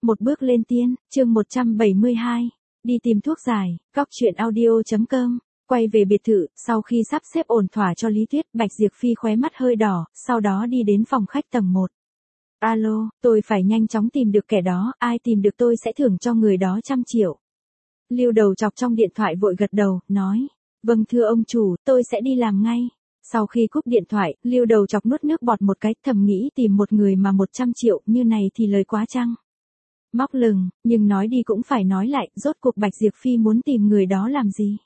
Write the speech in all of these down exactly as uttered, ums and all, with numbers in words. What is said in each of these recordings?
Một bước lên tiên, chương một trăm bảy mươi hai. Đi tìm thuốc giải, góc truyện audio.com. Quay về biệt thự, sau khi sắp xếp ổn thỏa cho Lý Tuyết, Bạch Diệp Phi khóe mắt hơi đỏ, sau đó đi đến phòng khách tầng một. Alo, tôi phải nhanh chóng tìm được kẻ đó, ai tìm được tôi sẽ thưởng cho người đó trăm triệu. Lưu Đầu Chọc trong điện thoại vội gật đầu, nói. Vâng thưa ông chủ, tôi sẽ đi làm ngay. Sau khi cúp điện thoại, Lưu Đầu Chọc nuốt nước bọt một cái, thầm nghĩ tìm một người mà một trăm triệu như này thì lời quá chăng. Móc lừng, nhưng nói đi cũng phải nói lại, rốt cuộc Bạch Diệp Phi muốn tìm người đó làm gì?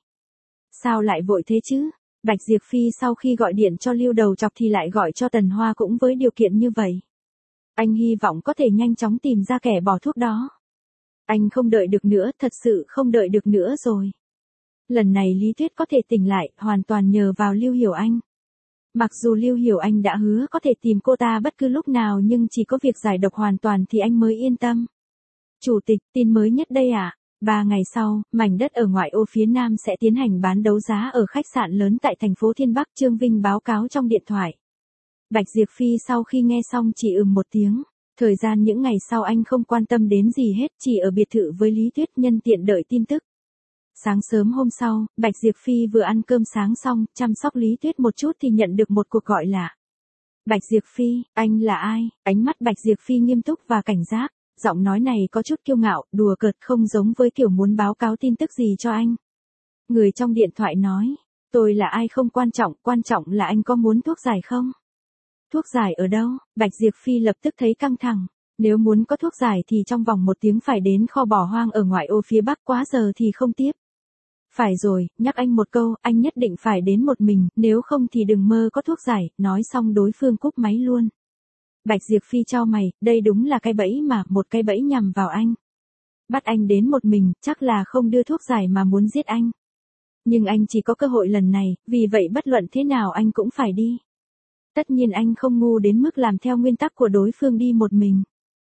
Sao lại vội thế chứ? Bạch Diệp Phi sau khi gọi điện cho Lưu Đầu Chọc thì lại gọi cho Tần Hoa cũng với điều kiện như vậy. Anh hy vọng có thể nhanh chóng tìm ra kẻ bỏ thuốc đó. Anh không đợi được nữa, thật sự không đợi được nữa rồi. Lần này Lý Tuyết có thể tỉnh lại, hoàn toàn nhờ vào Lưu Hiểu Anh. Mặc dù Lưu Hiểu Anh đã hứa có thể tìm cô ta bất cứ lúc nào nhưng chỉ có việc giải độc hoàn toàn thì anh mới yên tâm. Chủ tịch, tin mới nhất đây ạ. À? Ba ngày sau, mảnh đất ở ngoại ô phía Nam sẽ tiến hành bán đấu giá ở khách sạn lớn tại thành phố Thiên Bắc. Trương Vinh báo cáo trong điện thoại. Bạch Diệp Phi sau khi nghe xong chỉ ừm một tiếng. Thời gian những ngày sau anh không quan tâm đến gì hết, chỉ ở biệt thự với Lý Tuyết nhân tiện đợi tin tức. Sáng sớm hôm sau, Bạch Diệp Phi vừa ăn cơm sáng xong, chăm sóc Lý Tuyết một chút thì nhận được một cuộc gọi lạ. Bạch Diệp Phi, anh là ai? Ánh mắt Bạch Diệp Phi nghiêm túc và cảnh giác. Giọng nói này có chút kiêu ngạo, đùa cợt, không giống với kiểu muốn báo cáo tin tức gì cho anh. Người trong điện thoại nói, tôi là ai không quan trọng, quan trọng là anh có muốn thuốc giải không? Thuốc giải ở đâu? Bạch Diệp Phi lập tức thấy căng thẳng. Nếu muốn có thuốc giải thì trong vòng một tiếng phải đến kho bỏ hoang ở ngoại ô phía Bắc, quá giờ thì không tiếp. Phải rồi, nhắc anh một câu, anh nhất định phải đến một mình, nếu không thì đừng mơ có thuốc giải, nói xong đối phương cúp máy luôn. Bạch Diệp Phi chau mày, đây đúng là cái bẫy mà, một cái bẫy nhằm vào anh. Bắt anh đến một mình, chắc là không đưa thuốc giải mà muốn giết anh. Nhưng anh chỉ có cơ hội lần này, vì vậy bất luận thế nào anh cũng phải đi. Tất nhiên anh không ngu đến mức làm theo nguyên tắc của đối phương đi một mình.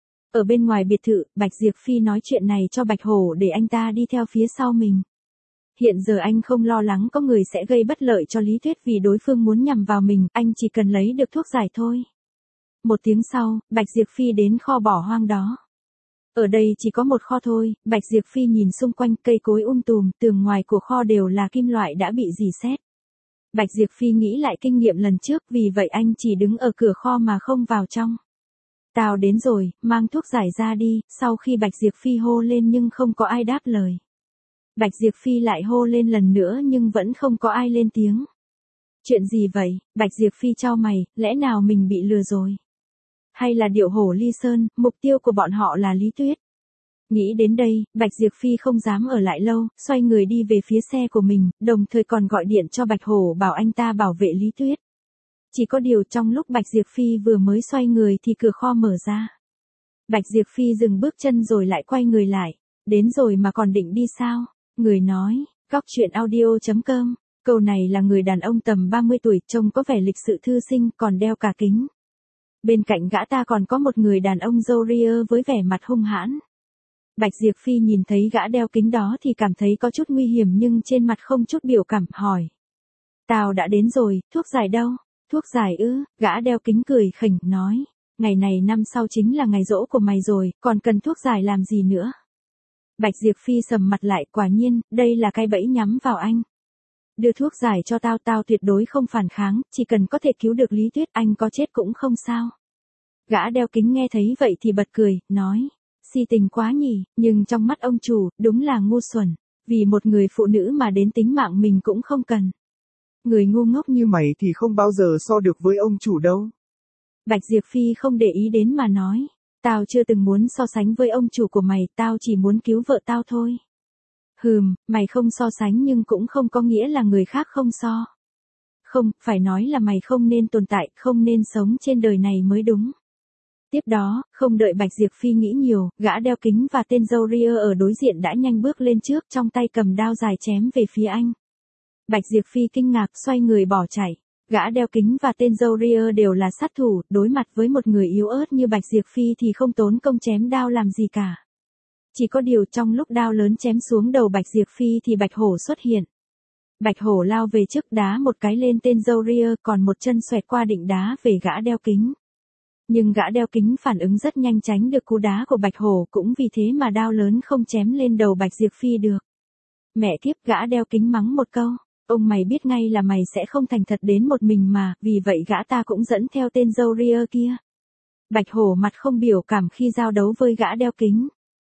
Ở bên ngoài biệt thự, Bạch Diệp Phi nói chuyện này cho Bạch Hổ để anh ta đi theo phía sau mình. Hiện giờ anh không lo lắng có người sẽ gây bất lợi cho Lý Tuyết vì đối phương muốn nhằm vào mình, anh chỉ cần lấy được thuốc giải thôi. Một tiếng sau, Bạch Diệp Phi đến kho bỏ hoang đó. Ở đây chỉ có một kho thôi, Bạch Diệp Phi nhìn xung quanh, cây cối um tùm, tường ngoài của kho đều là kim loại đã bị rỉ sét. Bạch Diệp Phi nghĩ lại kinh nghiệm lần trước, vì vậy anh chỉ đứng ở cửa kho mà không vào trong. Tao đến rồi, mang thuốc giải ra đi, sau khi Bạch Diệp Phi hô lên nhưng không có ai đáp lời. Bạch Diệp Phi lại hô lên lần nữa nhưng vẫn không có ai lên tiếng. Chuyện gì vậy? Bạch Diệp Phi chau mày, lẽ nào mình bị lừa rồi? Hay là điệu hổ ly sơn, mục tiêu của bọn họ là Lý Tuyết? Nghĩ đến đây, Bạch Diệp Phi không dám ở lại lâu, xoay người đi về phía xe của mình, đồng thời còn gọi điện cho Bạch Hổ bảo anh ta bảo vệ Lý Tuyết. Chỉ có điều trong lúc Bạch Diệp Phi vừa mới xoay người thì cửa kho mở ra. Bạch Diệp Phi dừng bước chân rồi lại quay người lại. Đến rồi mà còn định đi sao? Người nói, góc truyện audio.com. Câu này là người đàn ông tầm ba mươi tuổi, trông có vẻ lịch sự thư sinh, còn đeo cả kính. Bên cạnh gã ta còn có một người đàn ông râu ria với vẻ mặt hung hãn. Bạch Diệp Phi nhìn thấy gã đeo kính đó thì cảm thấy có chút nguy hiểm nhưng trên mặt không chút biểu cảm, hỏi. Tao đã đến rồi, thuốc giải đâu? Thuốc giải ư? Gã đeo kính cười khỉnh, nói. Ngày này năm sau chính là ngày giỗ của mày rồi, còn cần thuốc giải làm gì nữa? Bạch Diệp Phi sầm mặt lại, quả nhiên, đây là cái bẫy nhắm vào anh. Đưa thuốc giải cho tao, tao tuyệt đối không phản kháng, chỉ cần có thể cứu được Lý Tuyết, anh có chết cũng không sao. Gã đeo kính nghe thấy vậy thì bật cười, nói, si tình quá nhỉ, nhưng trong mắt ông chủ, đúng là ngu xuẩn, vì một người phụ nữ mà đến tính mạng mình cũng không cần. Người ngu ngốc như mày thì không bao giờ so được với ông chủ đâu. Bạch Diệp Phi không để ý đến mà nói, tao chưa từng muốn so sánh với ông chủ của mày, tao chỉ muốn cứu vợ tao thôi. Hừm, mày không so sánh nhưng cũng không có nghĩa là người khác không so. Không, phải nói là mày không nên tồn tại, không nên sống trên đời này mới đúng. Tiếp đó, không đợi Bạch Diệp Phi nghĩ nhiều, gã đeo kính và tên râu ria ở đối diện đã nhanh bước lên trước, trong tay cầm đao dài chém về phía anh. Bạch Diệp Phi kinh ngạc, xoay người bỏ chạy. Gã đeo kính và tên râu ria đều là sát thủ, đối mặt với một người yếu ớt như Bạch Diệp Phi thì không tốn công chém đao làm gì cả. Chỉ có điều trong lúc đao lớn chém xuống đầu Bạch Diệp Phi thì Bạch Hổ xuất hiện. Bạch Hổ lao về trước đá một cái lên tên râu ria, còn một chân xoẹt qua định đá về gã đeo kính. Nhưng gã đeo kính phản ứng rất nhanh tránh được cú đá của Bạch Hổ, cũng vì thế mà đao lớn không chém lên đầu Bạch Diệp Phi được. Mẹ kiếp, gã đeo kính mắng một câu, ông mày biết ngay là mày sẽ không thành thật đến một mình mà, vì vậy gã ta cũng dẫn theo tên râu ria kia. Bạch Hổ mặt không biểu cảm khi giao đấu với gã đeo kính.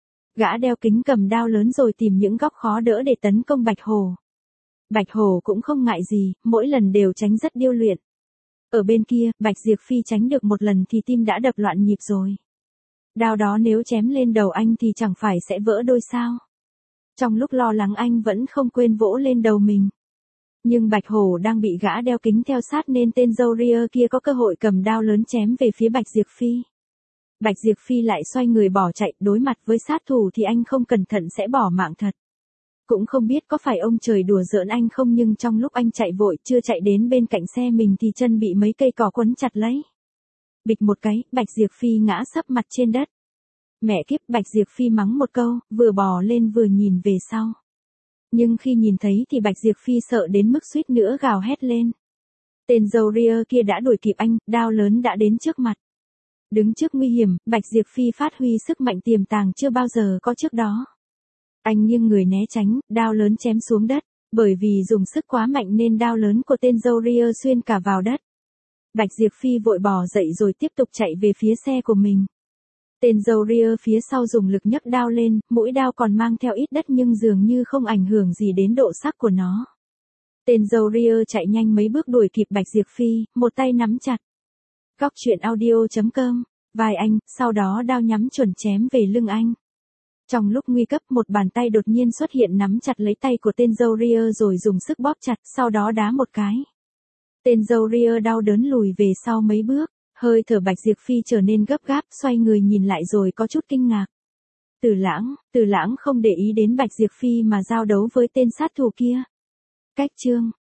Gã đeo kính cầm đao lớn rồi tìm những góc khó đỡ để tấn công Bạch Hổ. Bạch Hổ cũng không ngại gì, mỗi lần đều tránh rất điêu luyện. Ở bên kia, Bạch Diệp Phi tránh được một lần thì tim đã đập loạn nhịp rồi. Đao đó nếu chém lên đầu anh thì chẳng phải sẽ vỡ đôi sao. Trong lúc lo lắng anh vẫn không quên vỗ lên đầu mình. Nhưng Bạch Hổ đang bị gã đeo kính theo sát nên tên râu ria kia có cơ hội cầm đao lớn chém về phía Bạch Diệp Phi. Bạch Diệp Phi lại xoay người bỏ chạy, đối mặt với sát thủ thì anh không cẩn thận sẽ bỏ mạng thật. Cũng không biết có phải ông trời đùa giỡn anh không, nhưng trong lúc anh chạy vội chưa chạy đến bên cạnh xe mình thì chân bị mấy cây cỏ quấn chặt lấy. Bịch một cái, Bạch Diệp Phi ngã sấp mặt trên đất. Mẹ kiếp, Bạch Diệp Phi mắng một câu, vừa bò lên vừa nhìn về sau. Nhưng khi nhìn thấy thì Bạch Diệp Phi sợ đến mức suýt nữa gào hét lên. Tên râu ria kia đã đuổi kịp anh, đao lớn đã đến trước mặt. Đứng trước nguy hiểm, Bạch Diệp Phi phát huy sức mạnh tiềm tàng chưa bao giờ có trước đó. Anh nghiêng người né tránh, đao lớn chém xuống đất, bởi vì dùng sức quá mạnh nên đao lớn của tên râu ria xuyên cả vào đất. Bạch Diệp Phi vội bò dậy rồi tiếp tục chạy về phía xe của mình. Tên râu ria phía sau dùng lực nhấc đao lên, mũi đao còn mang theo ít đất nhưng dường như không ảnh hưởng gì đến độ sắc của nó. Tên râu ria chạy nhanh mấy bước đuổi kịp Bạch Diệp Phi, một tay nắm chặt. Góc truyện audio chấm com, vai anh, sau đó đao nhắm chuẩn chém về lưng anh. Trong lúc nguy cấp, một bàn tay đột nhiên xuất hiện nắm chặt lấy tay của tên râu ria rồi dùng sức bóp chặt, sau đó đá một cái. Tên râu ria đau đớn lùi về sau mấy bước, hơi thở Bạch Diệp Phi trở nên gấp gáp, xoay người nhìn lại rồi có chút kinh ngạc. Từ Lãng, Từ Lãng không để ý đến Bạch Diệp Phi mà giao đấu với tên sát thủ kia. Cách chương